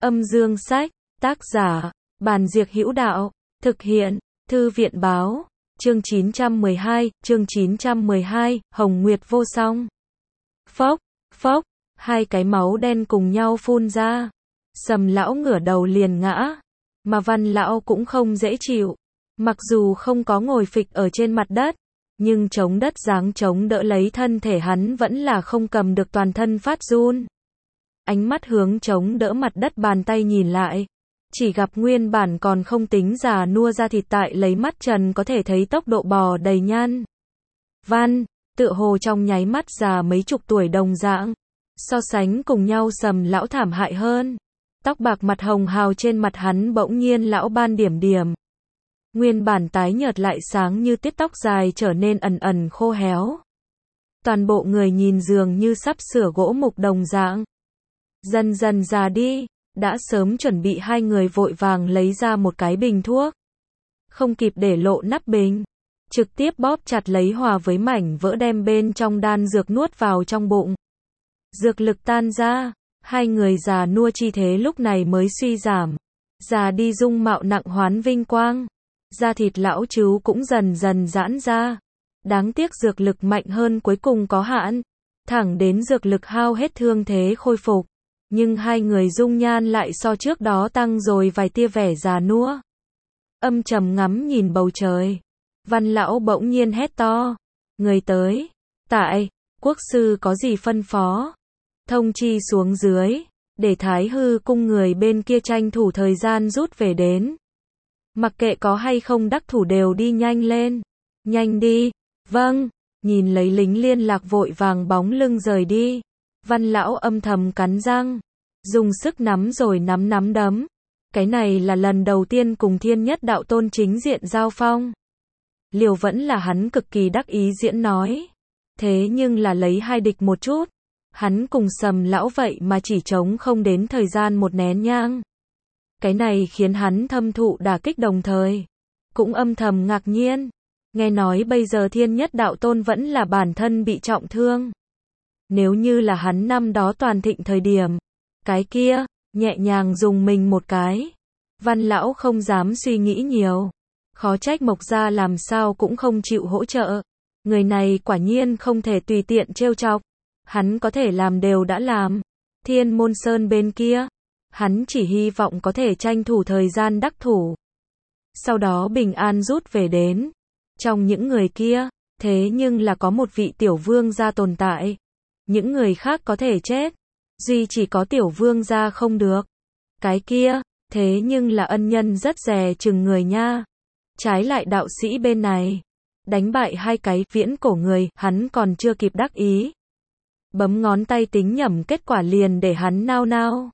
Âm dương sách, tác giả, Bàn Diệc Hữu Đạo, thực hiện, Thư viện Báo, chương 912, Hồng Nguyệt vô song. Phốc, phốc, hai cái máu đen cùng nhau phun ra. Sầm lão ngửa đầu liền ngã, mà Văn lão cũng không dễ chịu. Mặc dù không có ngồi phịch ở trên mặt đất, nhưng chống đất dáng chống đỡ lấy thân thể hắn vẫn là không cầm được, toàn thân phát run. Ánh mắt hướng chống đỡ mặt đất bàn tay nhìn lại, chỉ gặp nguyên bản còn không tính già nua da thịt tại lấy mắt trần có thể thấy tốc độ bò đầy nhăn. Văn, tựa hồ trong nháy mắt già mấy chục tuổi đồng dạng. So sánh cùng nhau Sầm lão thảm hại hơn. Tóc bạc mặt hồng hào trên mặt hắn bỗng nhiên lão ban điểm điểm. Nguyên bản tái nhợt lại sáng như tiết tóc dài trở nên ẩn ẩn khô héo. Toàn bộ người nhìn dường như sắp sửa gỗ mục đồng dạng. Dần dần già đi, đã sớm chuẩn bị hai người vội vàng lấy ra một cái bình thuốc. Không kịp để lộ nắp bình, trực tiếp bóp chặt lấy hòa với mảnh vỡ đem bên trong đan dược nuốt vào trong bụng. Dược lực tan ra, hai người già nua chi thế lúc này mới suy giảm. Già đi dung mạo nặng hoán vinh quang. Da thịt lão trứu cũng dần dần giãn ra. Đáng tiếc dược lực mạnh hơn cuối cùng có hạn. Thẳng đến dược lực hao hết thương thế khôi phục. Nhưng hai người dung nhan lại so trước đó tăng rồi vài tia vẻ già nua. Âm trầm ngắm nhìn bầu trời. Văn lão bỗng nhiên hét to. Người tới. Tại, quốc sư có gì phân phó? Thông chi xuống dưới. Để Thái Hư cung người bên kia tranh thủ thời gian rút về đến. Mặc kệ có hay không đắc thủ đều đi nhanh lên. Nhanh đi. Vâng. Nhìn lấy lính liên lạc vội vàng bóng lưng rời đi. Văn lão âm thầm cắn răng. Dùng sức nắm rồi nắm đấm. Cái này là lần đầu tiên cùng Thiên Nhất Đạo Tôn chính diện giao phong. Liều vẫn là hắn cực kỳ đắc ý diễn nói. Thế nhưng là lấy hai địch một chút. Hắn cùng Sầm lão vậy mà chỉ chống không đến thời gian một nén nhang. Cái này khiến hắn thâm thụ đả kích đồng thời. Cũng âm thầm ngạc nhiên. Nghe nói bây giờ Thiên Nhất Đạo Tôn vẫn là bản thân bị trọng thương. Nếu như là hắn năm đó toàn thịnh thời điểm. Cái kia, nhẹ nhàng dùng mình một cái. Văn lão không dám suy nghĩ nhiều. Khó trách Mộc gia làm sao cũng không chịu hỗ trợ. Người này quả nhiên không thể tùy tiện trêu chọc. Hắn có thể làm đều đã làm. Thiên Môn Sơn bên kia, hắn chỉ hy vọng có thể tranh thủ thời gian đắc thủ. Sau đó bình an rút về đến. Trong những người kia, thế nhưng là có một vị tiểu vương gia tồn tại. Những người khác có thể chết. Duy chỉ có tiểu vương gia không được. Cái kia, thế nhưng là ân nhân rất dè chừng người nha. Trái lại đạo sĩ bên này, đánh bại hai cái viễn cổ người, hắn còn chưa kịp đắc ý. Bấm ngón tay tính nhẩm kết quả liền để hắn nao nao.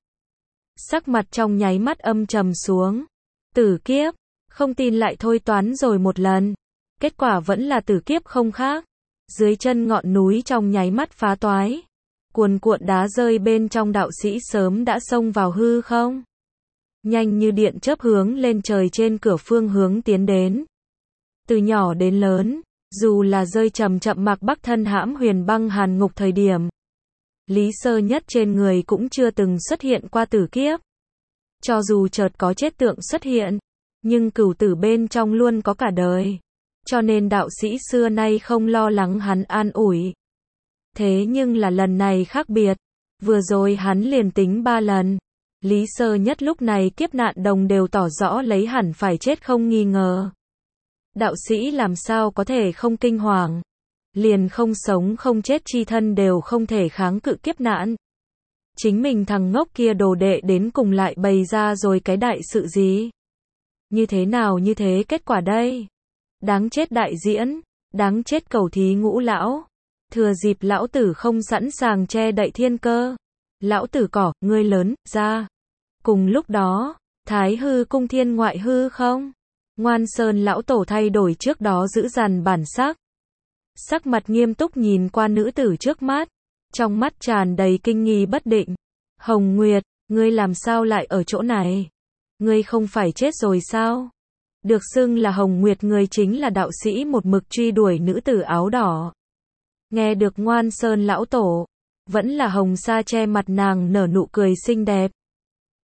Sắc mặt trong nháy mắt âm trầm xuống. Tử kiếp, không tin lại thôi toán rồi một lần. Kết quả vẫn là tử kiếp không khác. Dưới chân ngọn núi trong nháy mắt phá toái. Cuồn cuộn đá rơi bên trong, đạo sĩ sớm đã xông vào hư không. Nhanh như điện chớp hướng lên trời trên cửa phương hướng tiến đến. Từ nhỏ đến lớn, dù là rơi chậm Mạc Bắc thân hãm huyền băng hàn ngục thời điểm. Lý Sơ Nhất trên người cũng chưa từng xuất hiện qua tử kiếp. Cho dù chợt có chết tượng xuất hiện, nhưng cửu tử bên trong luôn có cả đời. Cho nên đạo sĩ xưa nay không lo lắng hắn an ủi. Thế nhưng là lần này khác biệt. Vừa rồi hắn liền tính 3 lần. Lý Sơ Nhất lúc này kiếp nạn đồng đều tỏ rõ lấy hẳn phải chết không nghi ngờ. Đạo sĩ làm sao có thể không kinh hoàng. Liền không sống không chết chi thân đều không thể kháng cự kiếp nạn. Chính mình thằng ngốc kia đồ đệ đến cùng lại bày ra rồi cái đại sự gì. Như thế nào như thế kết quả đây. Đáng chết đại diễn. Đáng chết cầu thí ngũ lão. Thừa dịp lão tử không sẵn sàng che đậy thiên cơ. Lão tử cỏ, ngươi lớn, ra. Cùng lúc đó, Thái Hư cung thiên ngoại hư không? Ngoan Sơn lão tổ thay đổi trước đó giữ dằn bản sắc. Sắc mặt nghiêm túc nhìn qua nữ tử trước mắt. Trong mắt tràn đầy kinh nghi bất định. Hồng Nguyệt, ngươi làm sao lại ở chỗ này? Ngươi không phải chết rồi sao? Được xưng là Hồng Nguyệt người chính là đạo sĩ một mực truy đuổi nữ tử áo đỏ. Nghe được Ngoan Sơn lão tổ, vẫn là Hồng Sa che mặt nàng nở nụ cười xinh đẹp.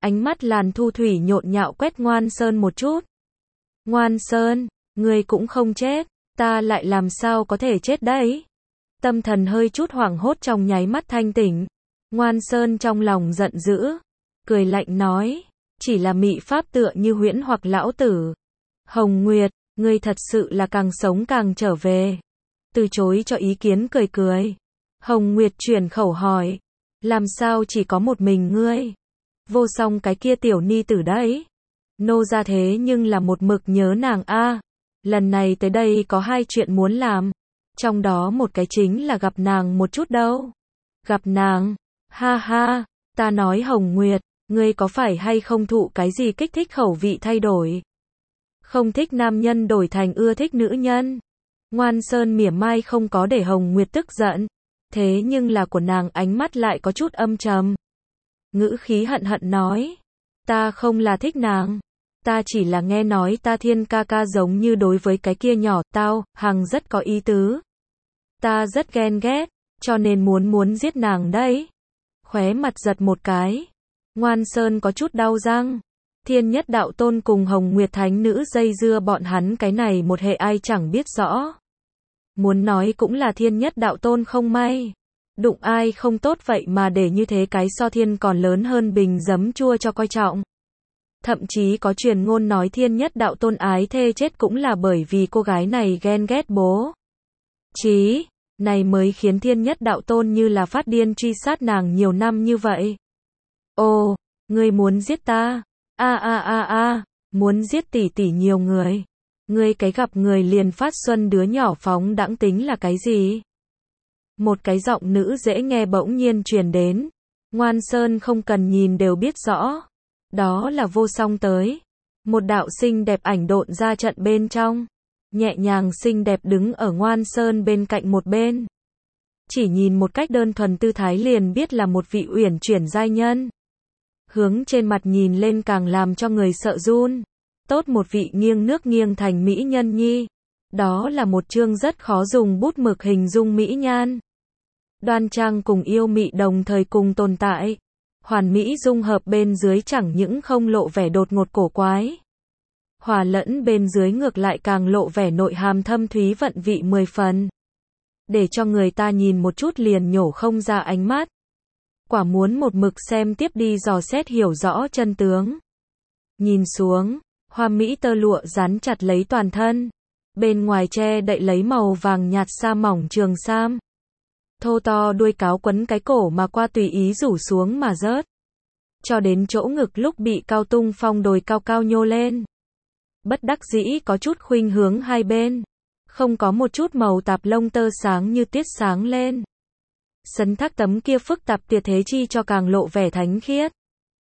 ánh mắt Làn Thu Thủy nhộn nhạo quét Ngoan Sơn một chút. Ngoan Sơn, ngươi cũng không chết, ta lại làm sao có thể chết đấy? Tâm thần hơi chút hoảng hốt trong nháy mắt thanh tỉnh. Ngoan Sơn trong lòng giận dữ, cười lạnh nói, chỉ là mị pháp tựa như huyễn hoặc lão tử. Hồng Nguyệt, ngươi thật sự là càng sống càng trở về. Từ chối cho ý kiến cười cười. Hồng Nguyệt chuyển khẩu hỏi, làm sao chỉ có một mình ngươi? Vô Song cái kia tiểu ni tử đấy. Nô ra thế nhưng là một mực nhớ nàng a. Lần này tới đây có 2 chuyện muốn làm. Trong đó một cái chính là gặp nàng một chút đâu. Gặp nàng? Ha ha, ta nói Hồng Nguyệt, ngươi có phải hay không thụ cái gì kích thích khẩu vị thay đổi? Không thích nam nhân đổi thành ưa thích nữ nhân. Ngoan Sơn mỉa mai không có để Hồng Nguyệt tức giận. Thế nhưng là của nàng ánh mắt lại có chút âm trầm. Ngữ khí hận hận nói. Ta không là thích nàng. Ta chỉ là nghe nói ta Thiên ca ca giống như đối với cái kia nhỏ tao, Hằng rất có ý tứ. Ta rất ghen ghét, cho nên muốn giết nàng đấy. Khóe mặt giật một cái. Ngoan Sơn có chút đau răng. Thiên Nhất Đạo Tôn cùng Hồng Nguyệt Thánh Nữ dây dưa bọn hắn cái này một hệ ai chẳng biết rõ. Muốn nói cũng là Thiên Nhất Đạo Tôn không may. Đụng ai không tốt vậy mà để như thế cái so thiên còn lớn hơn bình giấm chua cho coi trọng. Thậm chí có truyền ngôn nói Thiên Nhất Đạo Tôn ái thê chết cũng là bởi vì cô gái này ghen ghét bố. Chí, này mới khiến Thiên Nhất Đạo Tôn như là phát điên truy sát nàng nhiều năm như vậy. Ồ, ngươi muốn giết ta? Muốn giết tỷ tỷ nhiều người. Ngươi cái gặp người liền phát xuân đứa nhỏ phóng đãng tính là cái gì? Một cái giọng nữ dễ nghe bỗng nhiên truyền đến. Ngoan Sơn không cần nhìn đều biết rõ. Đó là Vô Song tới. Một đạo xinh đẹp ảnh độn ra trận bên trong. Nhẹ nhàng xinh đẹp đứng ở Ngoan Sơn bên cạnh một bên. Chỉ nhìn một cách đơn thuần tư thái liền biết là một vị uyển chuyển giai nhân. Hướng trên mặt nhìn lên càng làm cho người sợ run. Tốt một vị nghiêng nước nghiêng thành mỹ nhân nhi. Đó là một chương rất khó dùng bút mực hình dung mỹ nhan. Đoan trang cùng yêu mị đồng thời cùng tồn tại. Hoàn mỹ dung hợp bên dưới chẳng những không lộ vẻ đột ngột cổ quái. Hòa lẫn bên dưới ngược lại càng lộ vẻ nội hàm thâm thúy vận vị 10 phần. Để cho người ta nhìn một chút liền nhổ không ra ánh mắt. Quả muốn một mực xem tiếp đi dò xét hiểu rõ chân tướng. Nhìn xuống, hoa mỹ tơ lụa dán chặt lấy toàn thân. Bên ngoài che đậy lấy màu vàng nhạt sa mỏng trường sam. Thô to đuôi cáo quấn cái cổ mà qua tùy ý rủ xuống mà rớt. Cho đến chỗ ngực lúc bị cao tung phong đồi cao cao nhô lên. Bất đắc dĩ có chút khuynh hướng hai bên. Không có một chút màu tạp lông tơ sáng như tiết sáng lên. Sấn thác tấm kia phức tạp tiệt thế chi cho càng lộ vẻ thánh khiết.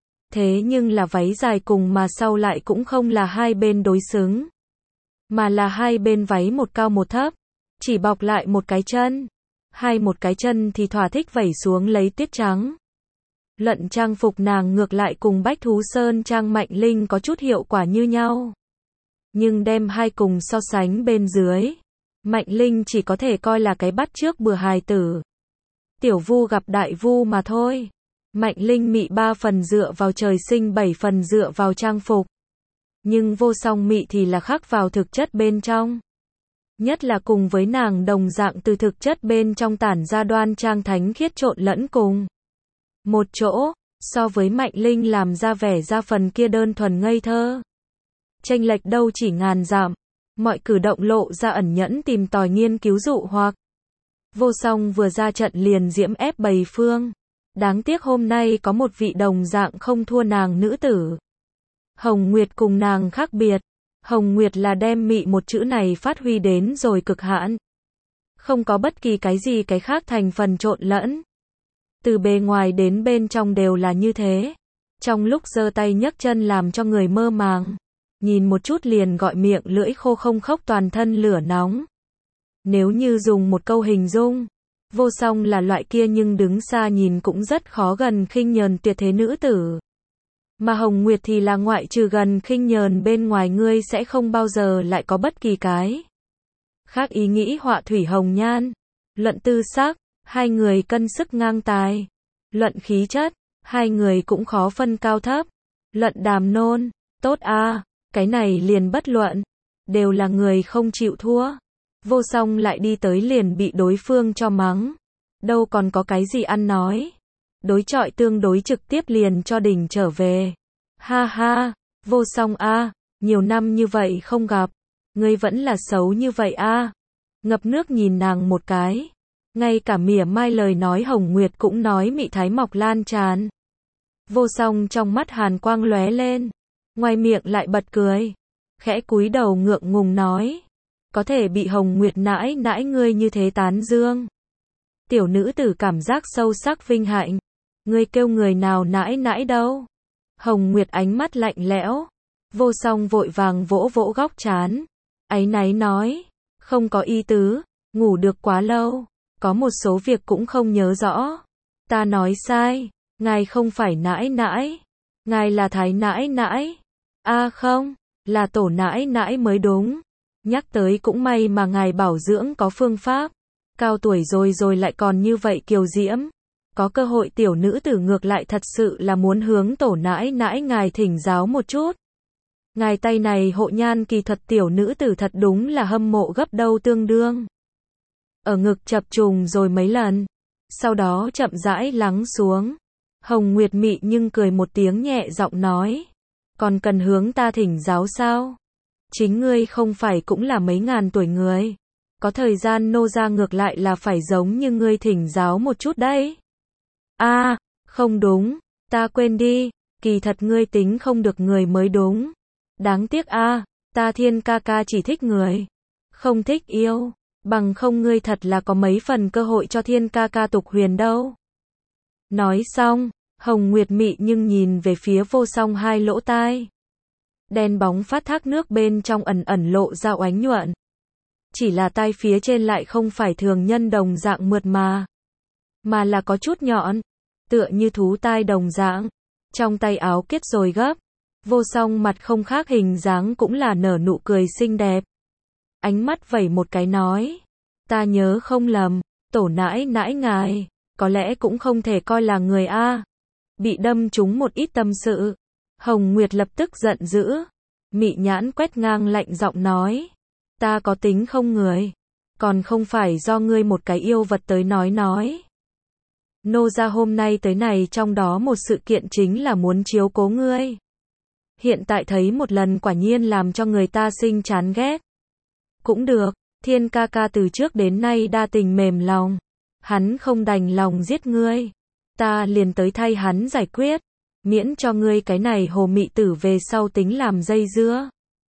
Thế nhưng là váy dài cùng mà sau lại cũng không là hai bên đối xứng. Mà là hai bên váy một cao một thấp. Chỉ bọc lại một cái chân. Một cái chân thì thỏa thích vẩy xuống lấy tiết trắng. Luận trang phục nàng ngược lại cùng Bách Thú Sơn trang Mạnh Linh có chút hiệu quả như nhau. Nhưng đem hai cùng so sánh bên dưới. Mạnh Linh chỉ có thể coi là cái bắt chước bừa hài tử. Tiểu Vu gặp đại vu mà thôi. Mạnh Linh mị 3 phần dựa vào trời sinh 7 phần dựa vào trang phục. Nhưng Vô Song mị thì là khắc vào thực chất bên trong. Nhất là cùng với nàng đồng dạng từ thực chất bên trong tản ra đoan trang thánh khiết trộn lẫn cùng. Một chỗ, so với Mạnh Linh làm ra vẻ ra phần kia đơn thuần ngây thơ. Chênh lệch đâu chỉ ngàn dặm, mọi cử động lộ ra ẩn nhẫn tìm tòi nghiên cứu dụ hoặc. Vô Song vừa ra trận liền diễm ép bầy phương. Đáng tiếc hôm nay có một vị đồng dạng không thua nàng nữ tử. Hồng Nguyệt cùng nàng khác biệt. Hồng Nguyệt là đem mị một chữ này phát huy đến rồi cực hạn. Không có bất kỳ cái gì cái khác thành phần trộn lẫn. Từ bề ngoài đến bên trong đều là như thế. Trong lúc giơ tay nhấc chân làm cho người mơ màng. Nhìn một chút liền gọi miệng lưỡi khô không khốc toàn thân lửa nóng. Nếu như dùng một câu hình dung, Vô Song là loại kia nhưng đứng xa nhìn cũng rất khó gần khinh nhờn tuyệt thế nữ tử. Mà Hồng Nguyệt thì là ngoại trừ gần khinh nhờn bên ngoài ngươi sẽ không bao giờ lại có bất kỳ cái khác ý nghĩ họa thủy hồng nhan. Luận tư sắc, hai người cân sức ngang tài. Luận khí chất, hai người cũng khó phân cao thấp. Luận đàm nôn, tốt a, cái này liền bất luận, đều là người không chịu thua. Vô Song lại đi tới liền bị đối phương cho mắng. Đâu còn có cái gì ăn nói. Đối chọi tương đối trực tiếp liền cho đình trở về. Ha ha, Vô Song a, nhiều năm như vậy không gặp, ngươi vẫn là xấu như vậy a. Ngập nước nhìn nàng một cái. Ngay cả mỉa mai lời nói Hồng Nguyệt cũng nói mị thái mọc lan tràn. Vô Song trong mắt hàn quang lóe lên, ngoài miệng lại bật cười, khẽ cúi đầu ngượng ngùng nói, có thể bị Hồng Nguyệt nãi nãi ngươi như thế tán dương. Tiểu nữ tử cảm giác sâu sắc vinh hạnh, ngươi kêu người nào nãi nãi đâu. Hồng Nguyệt ánh mắt lạnh lẽo, Vô Song vội vàng vỗ vỗ góc trán, áy náy nói, không có ý tứ, ngủ được quá lâu, có một số việc cũng không nhớ rõ. Ta nói sai, ngài không phải nãi nãi, ngài là thái nãi nãi. A không, là tổ nãi nãi mới đúng. Nhắc tới cũng may mà ngài bảo dưỡng có phương pháp. Cao tuổi rồi lại còn như vậy kiều diễm. Có cơ hội tiểu nữ tử ngược lại thật sự là muốn hướng tổ nãi nãi ngài thỉnh giáo một chút. Ngài tay này hộ nhan kỳ thuật tiểu nữ tử thật đúng là hâm mộ gấp đâu tương đương. Ở ngực chập trùng rồi mấy lần, sau đó chậm rãi lắng xuống. Hồng Nguyệt mị nhưng cười một tiếng nhẹ giọng nói, còn cần hướng ta thỉnh giáo sao? Chính ngươi không phải cũng là mấy ngàn tuổi người, có thời gian nô gia ngược lại là phải giống như ngươi thỉnh giáo một chút đấy. A, không đúng, ta quên đi, kỳ thật ngươi tính không được người mới đúng. Đáng tiếc a, ta Thiên ca ca chỉ thích người, không thích yêu, bằng không ngươi thật là có mấy phần cơ hội cho Thiên ca ca tục huyền đâu. Nói xong, Hồng Nguyệt mị nhưng nhìn về phía Vô Song hai lỗ tai. Đen bóng phát thác nước bên trong ẩn ẩn lộ ra oánh nhuận. Chỉ là tai phía trên lại không phải thường nhân đồng dạng mượt mà là có chút nhọn, tựa như thú tai đồng dạng. Trong tay áo kết rồi gấp, Vô Song mặt không khác hình dáng cũng là nở nụ cười xinh đẹp. Ánh mắt vẩy một cái nói, ta nhớ không lầm, tổ nãi nãi ngài, có lẽ cũng không thể coi là người a. Bị đâm trúng một ít tâm sự. Hồng Nguyệt lập tức giận dữ, mị nhãn quét ngang lạnh giọng nói, ta có tính không người, còn không phải do ngươi một cái yêu vật tới nói. Nô gia hôm nay tới này trong đó một sự kiện chính là muốn chiếu cố ngươi. Hiện tại thấy một lần quả nhiên làm cho người ta sinh chán ghét. Cũng được, Thiên ca ca từ trước đến nay đa tình mềm lòng, hắn không đành lòng giết ngươi, ta liền tới thay hắn giải quyết, miễn cho ngươi cái này hồ mị tử về sau tính làm dây dưa.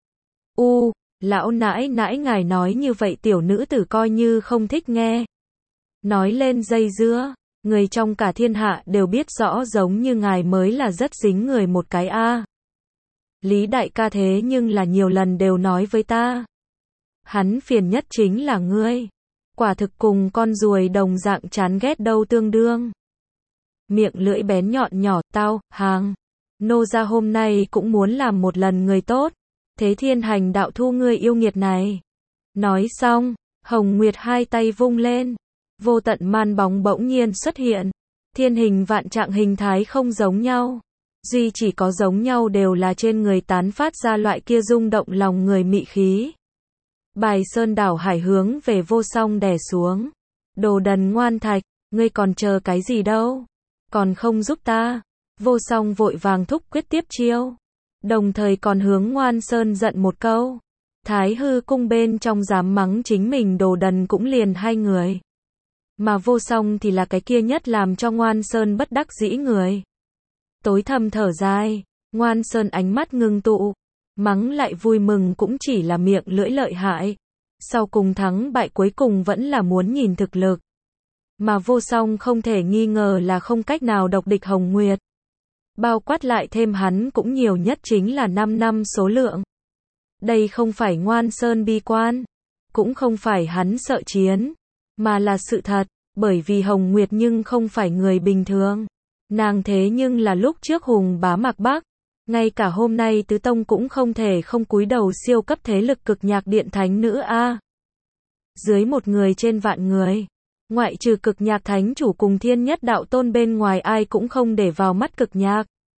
Lão nãi nãi ngài nói như vậy tiểu nữ tử coi như không thích nghe. Nói lên dây dưa, người trong cả thiên hạ đều biết rõ giống như ngài mới là rất dính người một cái a. Lý đại ca thế nhưng là nhiều lần đều nói với ta. Hắn phiền nhất chính là ngươi. Quả thực cùng con ruồi đồng dạng chán ghét đâu tương đương. Miệng lưỡi bén nhọn nhỏ, tao, hàng. Nô gia hôm nay cũng muốn làm một lần người tốt. Thế thiên hành đạo thu ngươi yêu nghiệt này. Nói xong, Hồng Nguyệt hai tay vung lên. Vô tận man bóng bỗng nhiên xuất hiện. Thiên hình vạn trạng hình thái không giống nhau. Duy chỉ có giống nhau đều là trên người tán phát ra loại kia rung động lòng người mị khí. Bài sơn đảo hải hướng về Vô Song đè xuống. Đồ đần ngoan thạch, ngươi còn chờ cái gì đâu? Còn không giúp ta? Vô Song vội vàng thúc quyết tiếp chiêu. Đồng thời còn hướng Ngoan Sơn giận một câu. Thái hư cung bên trong dám mắng chính mình đồ đần cũng liền hai người. Mà Vô Song thì là cái kia nhất làm cho Ngoan Sơn bất đắc dĩ người. Tối thầm thở dài, Ngoan Sơn ánh mắt ngưng tụ. Mắng lại vui mừng cũng chỉ là miệng lưỡi lợi hại. Sau cùng thắng bại cuối cùng vẫn là muốn nhìn thực lực. Mà Vô Song không thể nghi ngờ là không cách nào độc địch Hồng Nguyệt. Bao quát lại thêm hắn cũng nhiều nhất chính là 5 năm số lượng. Đây không phải Ngoan Sơn bi quan, cũng không phải hắn sợ chiến, mà là sự thật, bởi vì Hồng Nguyệt nhưng không phải người bình thường. Nàng thế nhưng là lúc trước hùng bá Mạc Bắc, ngay cả hôm nay tứ tông cũng không thể không cúi đầu siêu cấp thế lực cực nhạc điện thánh nữ a. Dưới một người trên vạn người, ngoại trừ cực nhạc thánh chủ cùng thiên nhất đạo tôn bên ngoài ai cũng không để vào mắt cực nhạc.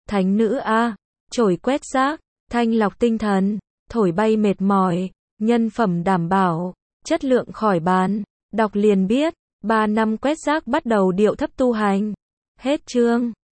thánh nữ a, chổi quét rác, thanh lọc tinh thần, thổi bay mệt mỏi, nhân phẩm đảm bảo, chất lượng khỏi bàn, đọc liền biết, 3 năm quét rác bắt đầu điệu thấp tu hành. Hết chương.